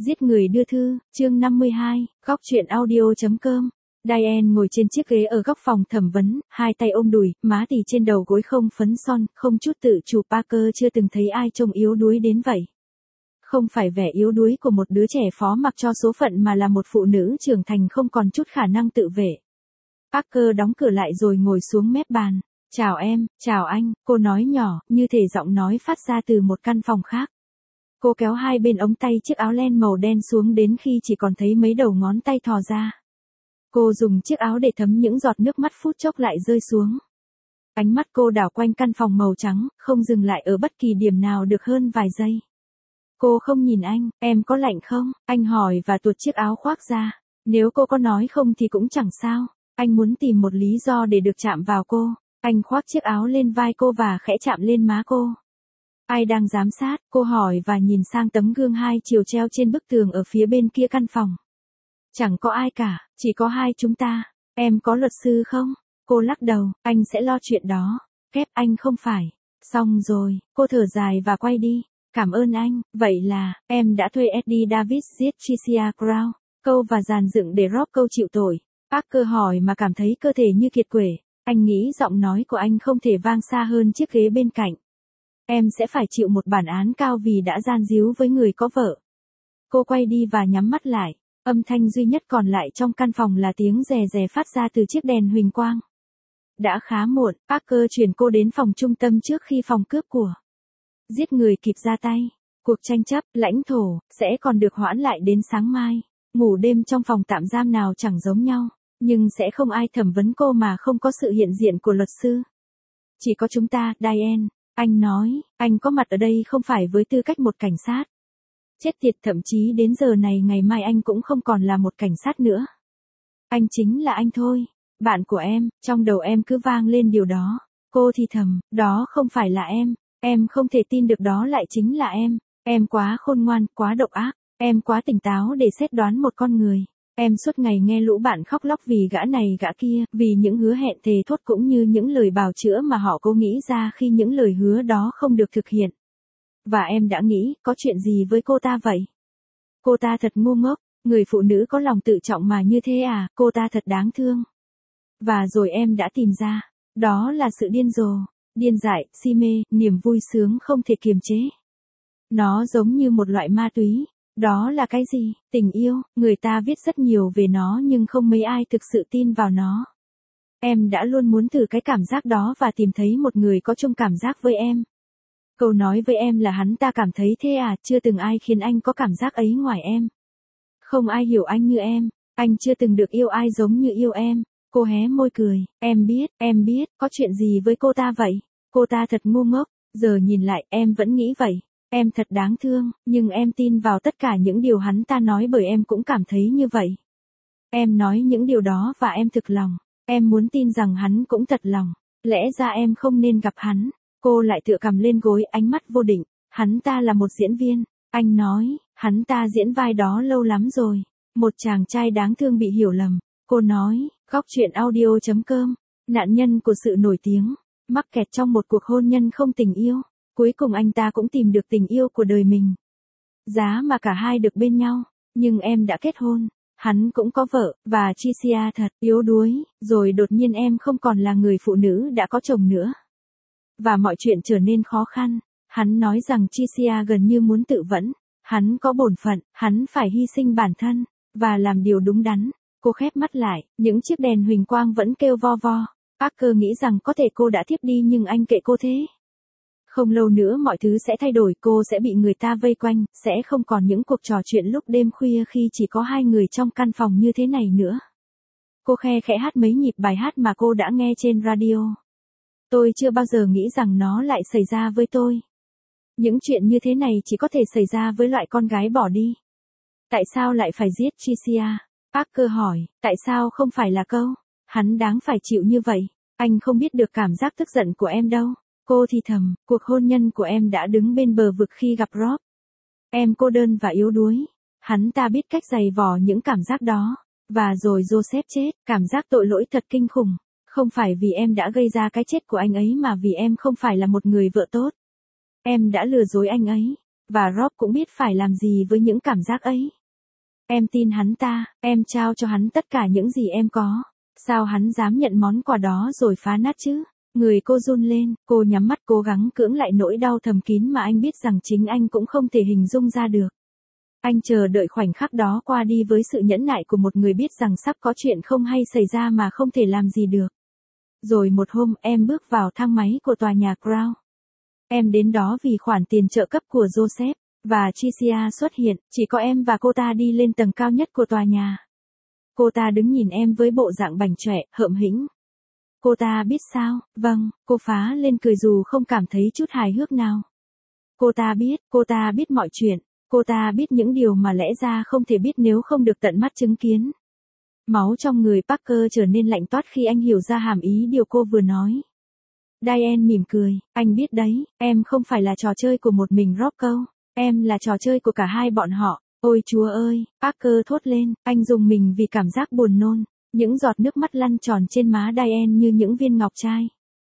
Giết người đưa thư, chương 52, góc truyện audio.com. Diane ngồi trên chiếc ghế ở góc phòng thẩm vấn, hai tay ôm đùi, má tì trên đầu gối không phấn son, không chút tự chủ. Parker chưa từng thấy ai trông yếu đuối đến vậy. Không phải vẻ yếu đuối của một đứa trẻ phó mặc cho số phận mà là một phụ nữ trưởng thành không còn chút khả năng tự vệ. Parker đóng cửa lại rồi ngồi xuống mép bàn. Chào em, chào anh, cô nói nhỏ, như thể giọng nói phát ra từ một căn phòng khác. Cô kéo hai bên ống tay chiếc áo len màu đen xuống đến khi chỉ còn thấy mấy đầu ngón tay thò ra. Cô dùng chiếc áo để thấm những giọt nước mắt phút chốc lại rơi xuống. Ánh mắt cô đảo quanh căn phòng màu trắng, không dừng lại ở bất kỳ điểm nào được hơn vài giây. Cô không nhìn anh, em có lạnh không? Anh hỏi và tuột chiếc áo khoác ra. Nếu cô có nói không thì cũng chẳng sao. Anh muốn tìm một lý do để được chạm vào cô. Anh khoác chiếc áo lên vai cô và khẽ chạm lên má cô. Ai đang giám sát? Cô hỏi và nhìn sang tấm gương hai chiều treo trên bức tường ở phía bên kia căn phòng. Chẳng có ai cả, chỉ có hai chúng ta. Em có luật sư không? Cô lắc đầu, anh sẽ lo chuyện đó. Kép anh không phải. Xong rồi, cô thở dài và quay đi. Cảm ơn anh, vậy là, em đã thuê Eddie Davis giết Tricia Crow. Câu và dàn dựng để Rob câu chịu tội. Parker hỏi mà cảm thấy cơ thể như kiệt quệ. Anh nghĩ giọng nói của anh không thể vang xa hơn chiếc ghế bên cạnh. Em sẽ phải chịu một bản án cao vì đã gian díu với người có vợ. Cô quay đi và nhắm mắt lại. Âm thanh duy nhất còn lại trong căn phòng là tiếng rè rè phát ra từ chiếc đèn huỳnh quang. Đã khá muộn, Parker chuyển cô đến phòng trung tâm trước khi phòng cướp của giết người kịp ra tay. Cuộc tranh chấp, lãnh thổ, sẽ còn được hoãn lại đến sáng mai. Ngủ đêm trong phòng tạm giam nào chẳng giống nhau, nhưng sẽ không ai thẩm vấn cô mà không có sự hiện diện của luật sư. Chỉ có chúng ta, Diane. Anh nói, anh có mặt ở đây không phải với tư cách một cảnh sát. Chết tiệt, thậm chí đến giờ này ngày mai anh cũng không còn là một cảnh sát nữa. Anh chính là anh thôi. Bạn của em, trong đầu em cứ vang lên điều đó. Cô thì thầm, đó không phải là em. Em không thể tin được đó lại chính là em. Em quá khôn ngoan, quá độc ác. Em quá tỉnh táo để xét đoán một con người. Em suốt ngày nghe lũ bạn khóc lóc vì gã này gã kia, vì những hứa hẹn thề thốt cũng như những lời bào chữa mà họ cố nghĩ ra khi những lời hứa đó không được thực hiện. Và em đã nghĩ, có chuyện gì với cô ta vậy? Cô ta thật ngu ngốc, người phụ nữ có lòng tự trọng mà như thế à, cô ta thật đáng thương. Và rồi em đã tìm ra, đó là sự điên rồ, điên dại, si mê, niềm vui sướng không thể kiềm chế. Nó giống như một loại ma túy. Đó là cái gì? Tình yêu, người ta viết rất nhiều về nó nhưng không mấy ai thực sự tin vào nó. Em đã luôn muốn thử cái cảm giác đó và tìm thấy một người có chung cảm giác với em. Câu nói với em là hắn ta cảm thấy thế à, chưa từng ai khiến anh có cảm giác ấy ngoài em. Không ai hiểu anh như anh chưa từng được yêu ai giống như yêu em. Cô hé môi cười, em biết, có chuyện gì với cô ta vậy? Cô ta thật ngu ngốc, giờ nhìn lại em vẫn nghĩ vậy. Em thật đáng thương, nhưng em tin vào tất cả những điều hắn ta nói bởi em cũng cảm thấy như vậy. Em nói những điều đó và em thực lòng. Em muốn tin rằng hắn cũng thật lòng. Lẽ ra em không nên gặp hắn. Cô lại tựa cằm lên gối, ánh mắt vô định. Hắn ta là một diễn viên. Anh nói, hắn ta diễn vai đó lâu lắm rồi. Một chàng trai đáng thương bị hiểu lầm. Cô nói, góc truyện audio.com. Nạn nhân của sự nổi tiếng, mắc kẹt trong một cuộc hôn nhân không tình yêu. Cuối cùng anh ta cũng tìm được tình yêu của đời mình. Giá mà cả hai được bên nhau. Nhưng em đã kết hôn. Hắn cũng có vợ, và Tricia thật yếu đuối. Rồi đột nhiên em không còn là người phụ nữ đã có chồng nữa. Và mọi chuyện trở nên khó khăn. Hắn nói rằng Tricia gần như muốn tự vẫn. Hắn có bổn phận, hắn phải hy sinh bản thân. Và làm điều đúng đắn. Cô khép mắt lại, những chiếc đèn huỳnh quang vẫn kêu vo vo. Parker nghĩ rằng có thể cô đã thiếp đi nhưng anh kệ cô thế. Không lâu nữa mọi thứ sẽ thay đổi, cô sẽ bị người ta vây quanh, sẽ không còn những cuộc trò chuyện lúc đêm khuya khi chỉ có hai người trong căn phòng như thế này nữa. Cô khe khẽ hát mấy nhịp bài hát mà cô đã nghe trên radio. Tôi chưa bao giờ nghĩ rằng nó lại xảy ra với tôi. Những chuyện như thế này chỉ có thể xảy ra với loại con gái bỏ đi. Tại sao lại phải giết Tricia? Parker hỏi, tại sao không phải là câu? Hắn đáng phải chịu như vậy. Anh không biết được cảm giác tức giận của em đâu. Cô thì thầm, cuộc hôn nhân của em đã đứng bên bờ vực khi gặp Rob. Em cô đơn và yếu đuối. Hắn ta biết cách giày vò những cảm giác đó. Và rồi Joseph chết, cảm giác tội lỗi thật kinh khủng. Không phải vì em đã gây ra cái chết của anh ấy mà vì em không phải là một người vợ tốt. Em đã lừa dối anh ấy. Và Rob cũng biết phải làm gì với những cảm giác ấy. Em tin hắn ta, em trao cho hắn tất cả những gì em có. Sao hắn dám nhận món quà đó rồi phá nát chứ? Người cô run lên, cô nhắm mắt cố gắng cưỡng lại nỗi đau thầm kín mà anh biết rằng chính anh cũng không thể hình dung ra được. Anh chờ đợi khoảnh khắc đó qua đi với sự nhẫn nại của một người biết rằng sắp có chuyện không hay xảy ra mà không thể làm gì được. Rồi một hôm em bước vào thang máy của tòa nhà Crown. Em đến đó vì khoản tiền trợ cấp của Joseph, và Tricia xuất hiện, chỉ có em và cô ta đi lên tầng cao nhất của tòa nhà. Cô ta đứng nhìn em với bộ dạng bảnh chọe, hợm hĩnh. Cô ta biết sao? Vâng, cô phá lên cười dù không cảm thấy chút hài hước nào. Cô ta biết mọi chuyện, cô ta biết những điều mà lẽ ra không thể biết nếu không được tận mắt chứng kiến. Máu trong người Parker trở nên lạnh toát khi anh hiểu ra hàm ý điều cô vừa nói. Diane mỉm cười, anh biết đấy, em không phải là trò chơi của một mình Rocco, em là trò chơi của cả hai bọn họ. Ôi Chúa ơi, Parker thốt lên, anh rùng mình vì cảm giác buồn nôn, những giọt nước mắt lăn tròn trên má Diane như những viên ngọc trai.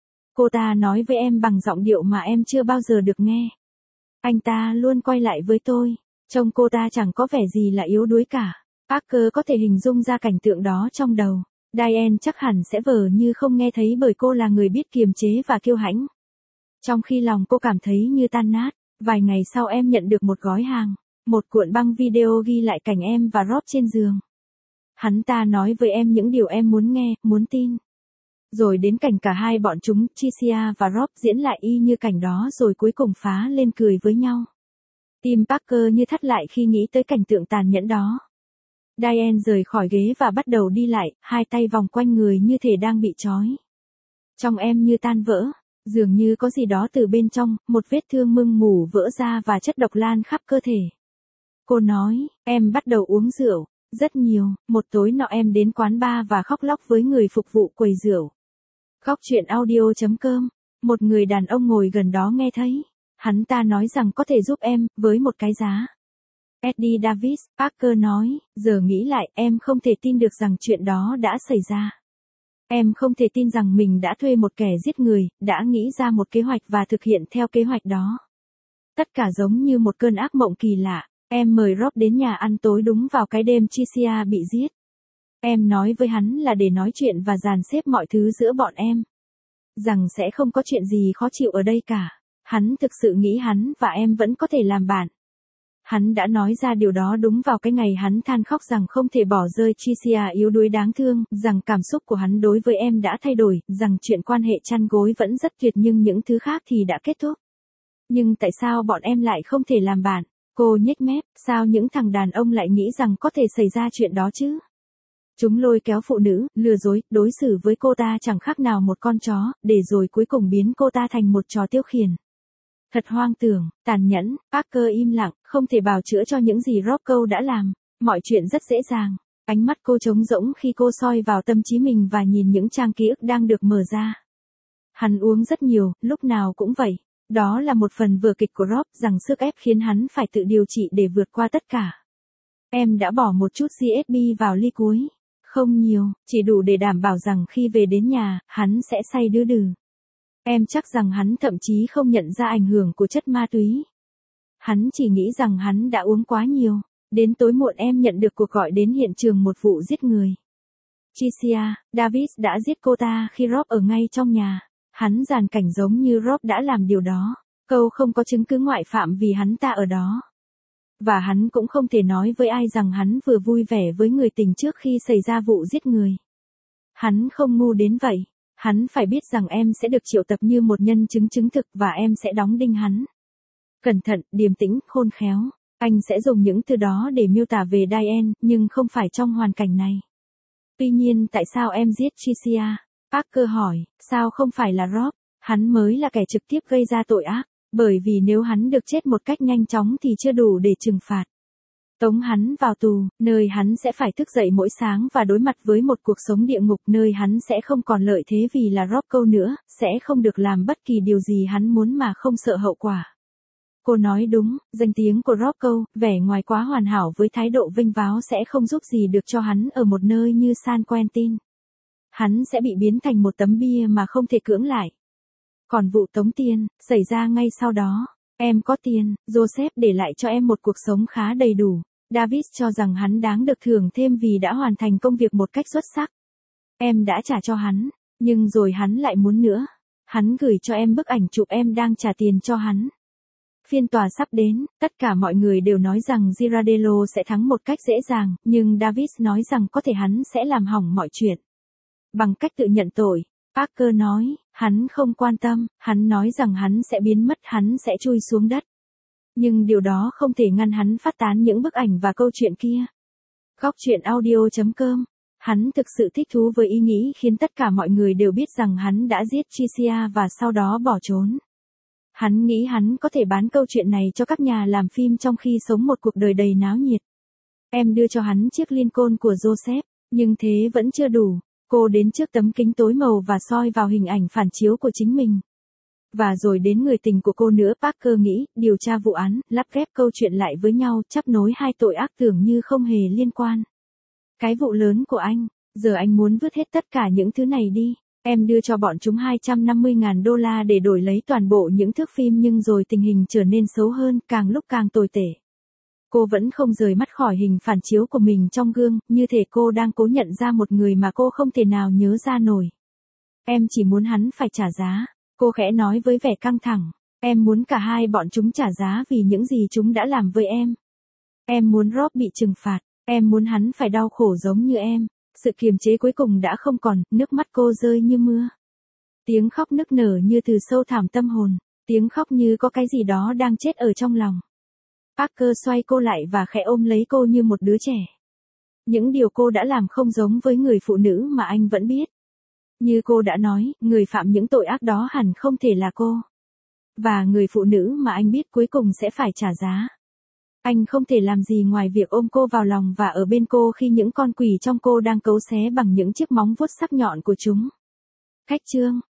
Cô ta nói với em bằng giọng điệu mà em chưa bao giờ được nghe. Anh ta luôn quay lại với tôi, trông cô ta chẳng có vẻ gì là yếu đuối cả. Parker có thể hình dung ra cảnh tượng đó trong đầu. Diane chắc hẳn sẽ vờ như không nghe thấy bởi cô là người biết kiềm chế và kiêu hãnh. Trong khi lòng cô cảm thấy như tan nát, vài ngày sau em nhận được một gói hàng, một cuộn băng video ghi lại cảnh em và Rob trên giường. Hắn ta nói với em những điều em muốn nghe, muốn tin. Rồi đến cảnh cả hai bọn chúng, Tricia và Rob diễn lại y như cảnh đó rồi cuối cùng phá lên cười với nhau. Tim Parker như thắt lại khi nghĩ tới cảnh tượng tàn nhẫn đó. Diane rời khỏi ghế và bắt đầu đi lại, hai tay vòng quanh người như thể đang bị trói. Trong em như tan vỡ, dường như có gì đó từ bên trong, một vết thương mưng mủ vỡ ra và chất độc lan khắp cơ thể. Cô nói, em bắt đầu uống rượu, rất nhiều, một tối nọ em đến quán bar và khóc lóc với người phục vụ quầy rượu. Góc truyện audio.com, một người đàn ông ngồi gần đó nghe thấy. Hắn ta nói rằng có thể giúp em, với một cái giá. Eddie Davis, Parker nói, giờ nghĩ lại em không thể tin được rằng chuyện đó đã xảy ra. Em không thể tin rằng mình đã thuê một kẻ giết người, đã nghĩ ra một kế hoạch và thực hiện theo kế hoạch đó. Tất cả giống như một cơn ác mộng kỳ lạ. Em mời Rob đến nhà ăn tối đúng vào cái đêm Tricia bị giết. Em nói với hắn là để nói chuyện và dàn xếp mọi thứ giữa bọn em. Rằng sẽ không có chuyện gì khó chịu ở đây cả. Hắn thực sự nghĩ hắn và em vẫn có thể làm bạn. Hắn đã nói ra điều đó đúng vào cái ngày hắn than khóc rằng không thể bỏ rơi Tricia yếu đuối đáng thương, rằng cảm xúc của hắn đối với em đã thay đổi, rằng chuyện quan hệ chăn gối vẫn rất tuyệt nhưng những thứ khác thì đã kết thúc. Nhưng tại sao bọn em lại không thể làm bạn? Cô nhếch mép, sao những thằng đàn ông lại nghĩ rằng có thể xảy ra chuyện đó chứ? Chúng lôi kéo phụ nữ, lừa dối, đối xử với cô ta chẳng khác nào một con chó, để rồi cuối cùng biến cô ta thành một trò tiêu khiển. Thật hoang tưởng, tàn nhẫn. Parker im lặng, không thể bào chữa cho những gì Rocco đã làm. Mọi chuyện rất dễ dàng. Ánh mắt cô trống rỗng khi cô soi vào tâm trí mình và nhìn những trang ký ức đang được mở ra. Hắn uống rất nhiều, lúc nào cũng vậy. Đó là một phần vở kịch của Rob rằng sức ép khiến hắn phải tự điều trị để vượt qua tất cả. Em đã bỏ một chút GSB vào ly cuối. Không nhiều, chỉ đủ để đảm bảo rằng khi về đến nhà, hắn sẽ say đứ đừ. Em chắc rằng hắn thậm chí không nhận ra ảnh hưởng của chất ma túy. Hắn chỉ nghĩ rằng hắn đã uống quá nhiều. Đến tối muộn em nhận được cuộc gọi đến hiện trường một vụ giết người. Tricia, Davis đã giết cô ta khi Rob ở ngay trong nhà. Hắn dàn cảnh giống như Rob đã làm điều đó. Câu không có chứng cứ ngoại phạm vì hắn ta ở đó. Và hắn cũng không thể nói với ai rằng hắn vừa vui vẻ với người tình trước khi xảy ra vụ giết người. Hắn không ngu đến vậy. Hắn phải biết rằng em sẽ được triệu tập như một nhân chứng chứng thực và em sẽ đóng đinh hắn. Cẩn thận, điềm tĩnh, khôn khéo. Anh sẽ dùng những từ đó để miêu tả về Diane, nhưng không phải trong hoàn cảnh này. Tuy nhiên tại sao em giết Tricia? Parker hỏi, sao không phải là Rob? Hắn mới là kẻ trực tiếp gây ra tội ác. Bởi vì nếu hắn được chết một cách nhanh chóng thì chưa đủ để trừng phạt. Tống hắn vào tù, nơi hắn sẽ phải thức dậy mỗi sáng và đối mặt với một cuộc sống địa ngục nơi hắn sẽ không còn lợi thế vì là Rocco nữa, sẽ không được làm bất kỳ điều gì hắn muốn mà không sợ hậu quả. Cô nói đúng, danh tiếng của Rocco, vẻ ngoài quá hoàn hảo với thái độ vênh váo sẽ không giúp gì được cho hắn ở một nơi như San Quentin. Hắn sẽ bị biến thành một tấm bia mà không thể cưỡng lại. Còn vụ tống tiền, xảy ra ngay sau đó. Em có tiền, Joseph để lại cho em một cuộc sống khá đầy đủ. David cho rằng hắn đáng được thưởng thêm vì đã hoàn thành công việc một cách xuất sắc. Em đã trả cho hắn, nhưng rồi hắn lại muốn nữa. Hắn gửi cho em bức ảnh chụp em đang trả tiền cho hắn. Phiên tòa sắp đến, tất cả mọi người đều nói rằng Girardello sẽ thắng một cách dễ dàng, nhưng David nói rằng có thể hắn sẽ làm hỏng mọi chuyện. Bằng cách tự nhận tội, Parker nói, hắn không quan tâm, hắn nói rằng hắn sẽ biến mất, hắn sẽ chui xuống đất. Nhưng điều đó không thể ngăn hắn phát tán những bức ảnh và câu chuyện kia. Góc truyện audio.com. Hắn thực sự thích thú với ý nghĩ khiến tất cả mọi người đều biết rằng hắn đã giết Tricia và sau đó bỏ trốn. Hắn nghĩ hắn có thể bán câu chuyện này cho các nhà làm phim trong khi sống một cuộc đời đầy náo nhiệt. Em đưa cho hắn chiếc Lincoln của Joseph, nhưng thế vẫn chưa đủ. Cô đến trước tấm kính tối màu và soi vào hình ảnh phản chiếu của chính mình. Và rồi đến người tình của cô nữa. Parker nghĩ, điều tra vụ án, lắp ghép câu chuyện lại với nhau, chắp nối hai tội ác tưởng như không hề liên quan. Cái vụ lớn của anh, giờ anh muốn vứt hết tất cả những thứ này đi. Em đưa cho bọn chúng $250.000 để đổi lấy toàn bộ những thước phim, nhưng rồi tình hình trở nên xấu hơn, càng lúc càng tồi tệ. Cô vẫn không rời mắt khỏi hình phản chiếu của mình trong gương, như thể cô đang cố nhận ra một người mà cô không thể nào nhớ ra nổi. Em chỉ muốn hắn phải trả giá, cô khẽ nói với vẻ căng thẳng. Em muốn cả hai bọn chúng trả giá vì những gì chúng đã làm với em. Em muốn Rob bị trừng phạt, em muốn hắn phải đau khổ giống như em. Sự kiềm chế cuối cùng đã không còn, nước mắt cô rơi như mưa. Tiếng khóc nức nở như từ sâu thẳm tâm hồn, tiếng khóc như có cái gì đó đang chết ở trong lòng. Parker xoay cô lại và khẽ ôm lấy cô như một đứa trẻ. Những điều cô đã làm không giống với người phụ nữ mà anh vẫn biết. Như cô đã nói, người phạm những tội ác đó hẳn không thể là cô. Và người phụ nữ mà anh biết cuối cùng sẽ phải trả giá. Anh không thể làm gì ngoài việc ôm cô vào lòng và ở bên cô khi những con quỷ trong cô đang cấu xé bằng những chiếc móng vuốt sắc nhọn của chúng. Khách chương